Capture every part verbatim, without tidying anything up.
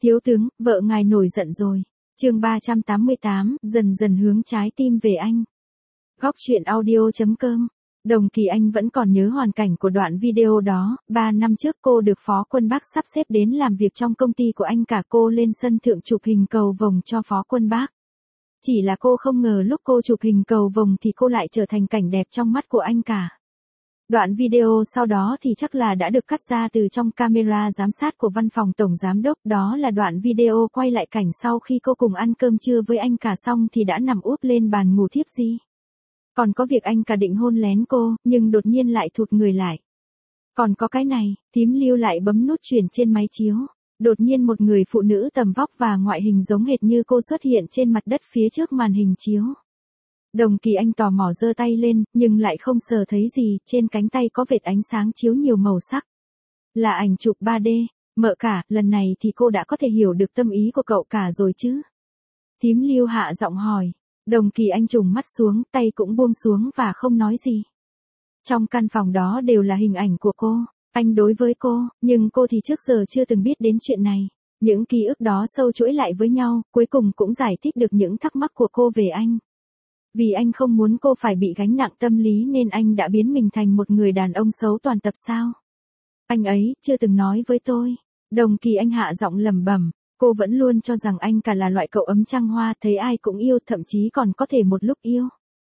Thiếu tướng, vợ ngài nổi giận rồi. Chương ba trăm tám mươi tám, dần dần hướng trái tim về anh. Góc truyện audio chấm com. Đồng Kỳ Anh vẫn còn nhớ hoàn cảnh của đoạn video đó, ba năm trước cô được Phó Quân Bác sắp xếp đến làm việc trong công ty của anh cả, cô lên sân thượng chụp hình cầu vồng cho Phó Quân Bác. Chỉ là cô không ngờ lúc cô chụp hình cầu vồng thì cô lại trở thành cảnh đẹp trong mắt của anh cả. Đoạn video sau đó thì chắc là đã được cắt ra từ trong camera giám sát của văn phòng tổng giám đốc, đó là đoạn video quay lại cảnh sau khi cô cùng ăn cơm trưa với anh cả xong thì đã nằm úp lên bàn ngủ thiếp đi. Còn có việc anh cả định hôn lén cô, nhưng đột nhiên lại thụt người lại. Còn có cái này, thím Lưu lại bấm nút chuyển trên máy chiếu. Đột nhiên một người phụ nữ tầm vóc và ngoại hình giống hệt như cô xuất hiện trên mặt đất phía trước màn hình chiếu. Đồng Kỳ Anh tò mò giơ tay lên, nhưng lại không sờ thấy gì, trên cánh tay có vệt ánh sáng chiếu nhiều màu sắc. Là ảnh chụp ba D, mợ cả, lần này thì cô đã có thể hiểu được tâm ý của cậu cả rồi chứ? Thím Lưu hạ giọng hỏi. Đồng Kỳ Anh trùng mắt xuống, tay cũng buông xuống và không nói gì. Trong căn phòng đó đều là hình ảnh của cô, anh đối với cô, nhưng cô thì trước giờ chưa từng biết đến chuyện này. Những ký ức đó sâu chuỗi lại với nhau, cuối cùng cũng giải thích được những thắc mắc của cô về anh. Vì anh không muốn cô phải bị gánh nặng tâm lý nên anh đã biến mình thành một người đàn ông xấu toàn tập sao? Anh ấy chưa từng nói với tôi. Đồng Kỳ Anh hạ giọng lẩm bẩm, cô vẫn luôn cho rằng anh cả là loại cậu ấm trăng hoa, thấy ai cũng yêu, thậm chí còn có thể một lúc yêu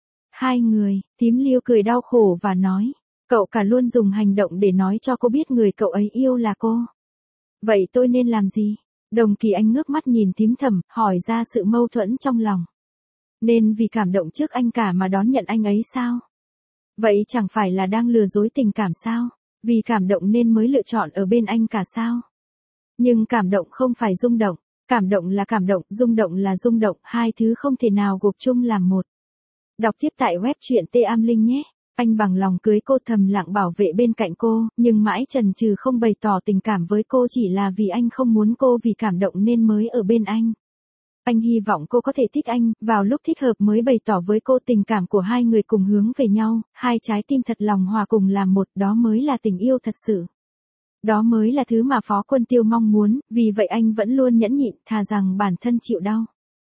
hai người. Thím Lưu cười đau khổ và nói, cậu cả luôn dùng hành động để nói cho cô biết người cậu ấy yêu là cô. Vậy tôi nên làm gì? Đồng Kỳ Anh ngước mắt nhìn thím Thẩm, hỏi ra sự mâu thuẫn trong lòng. Nên vì cảm động trước anh cả mà đón nhận anh ấy sao? Vậy chẳng phải là đang lừa dối tình cảm sao? Vì cảm động nên mới lựa chọn ở bên anh cả sao? Nhưng cảm động không phải rung động, cảm động là cảm động, rung động là rung động, hai thứ không thể nào gộp chung làm một. Đọc tiếp tại web truyện T Am Linh nhé. Anh bằng lòng cưới cô, thầm lặng bảo vệ bên cạnh cô, nhưng mãi chần chừ không bày tỏ tình cảm với cô chỉ là vì anh không muốn cô vì cảm động nên mới ở bên anh. Anh hy vọng cô có thể thích anh, vào lúc thích hợp mới bày tỏ với cô tình cảm của hai người cùng hướng về nhau, hai trái tim thật lòng hòa cùng làm một, đó mới là tình yêu thật sự. Đó mới là thứ mà Phó Quân Tiêu mong muốn, vì vậy anh vẫn luôn nhẫn nhịn, thà rằng bản thân chịu đau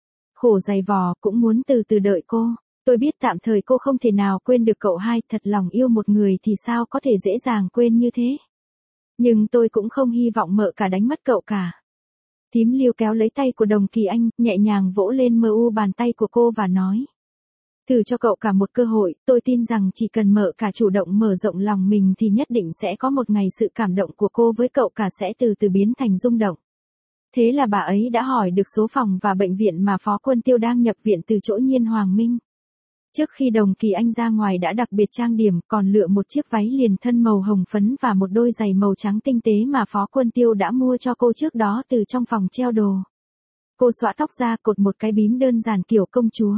khổ dày vò cũng muốn từ từ đợi cô. Tôi biết tạm thời cô không thể nào quên được cậu hai, thật lòng yêu một người thì sao có thể dễ dàng quên như thế. Nhưng tôi cũng không hy vọng mợ cả đánh mất cậu cả. Thím Lưu kéo lấy tay của Đồng Kỳ Anh, nhẹ nhàng vỗ lên mờ u bàn tay của cô và nói. Thử cho cậu cả một cơ hội, tôi tin rằng chỉ cần mợ cả chủ động mở rộng lòng mình thì nhất định sẽ có một ngày sự cảm động của cô với cậu cả sẽ từ từ biến thành rung động. Thế là bà ấy đã hỏi được số phòng và bệnh viện mà Phó Quân Tiêu đang nhập viện từ chỗ Nhiên Hoàng Minh. Trước khi Đồng Kỳ Anh ra ngoài đã đặc biệt trang điểm, còn lựa một chiếc váy liền thân màu hồng phấn và một đôi giày màu trắng tinh tế mà Phó Quân Tiêu đã mua cho cô trước đó từ trong phòng treo đồ. Cô xõa tóc ra, cột một cái bím đơn giản kiểu công chúa.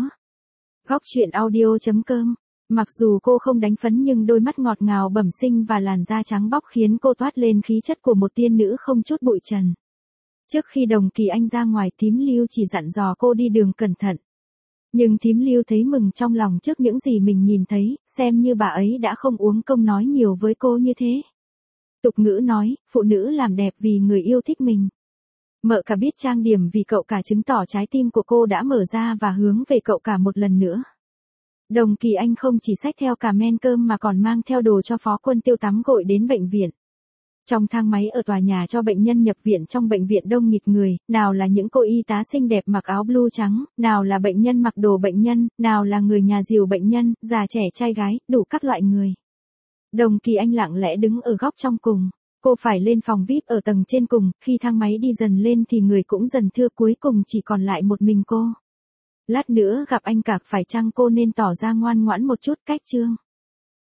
Góc truyện audio chấm com. Mặc dù cô không đánh phấn nhưng đôi mắt ngọt ngào bẩm sinh và làn da trắng bóc khiến cô toát lên khí chất của một tiên nữ không chút bụi trần. Trước khi Đồng Kỳ Anh ra ngoài, thím Lưu chỉ dặn dò cô đi đường cẩn thận. Nhưng thím Lưu thấy mừng trong lòng trước những gì mình nhìn thấy, xem như bà ấy đã không uống công nói nhiều với cô như thế. Tục ngữ nói, phụ nữ làm đẹp vì người yêu thích mình. Mợ cả biết trang điểm vì cậu cả chứng tỏ trái tim của cô đã mở ra và hướng về cậu cả một lần nữa. Đồng Kỳ Anh không chỉ xách theo cả men cơm mà còn mang theo đồ cho Phó Quân Tiêu tắm gội đến bệnh viện. Trong thang máy ở tòa nhà cho bệnh nhân nhập viện, trong bệnh viện đông nghịt người, nào là những cô y tá xinh đẹp mặc áo blue trắng, nào là bệnh nhân mặc đồ bệnh nhân, nào là người nhà dìu bệnh nhân, già trẻ trai gái, đủ các loại người. Đồng Kỳ Anh lặng lẽ đứng ở góc trong cùng. Cô phải lên phòng vi ai pi ở tầng trên cùng, khi thang máy đi dần lên thì người cũng dần thưa, cuối cùng chỉ còn lại một mình cô. Lát nữa gặp anh cả phải chăng cô nên tỏ ra ngoan ngoãn một chút, cách chương.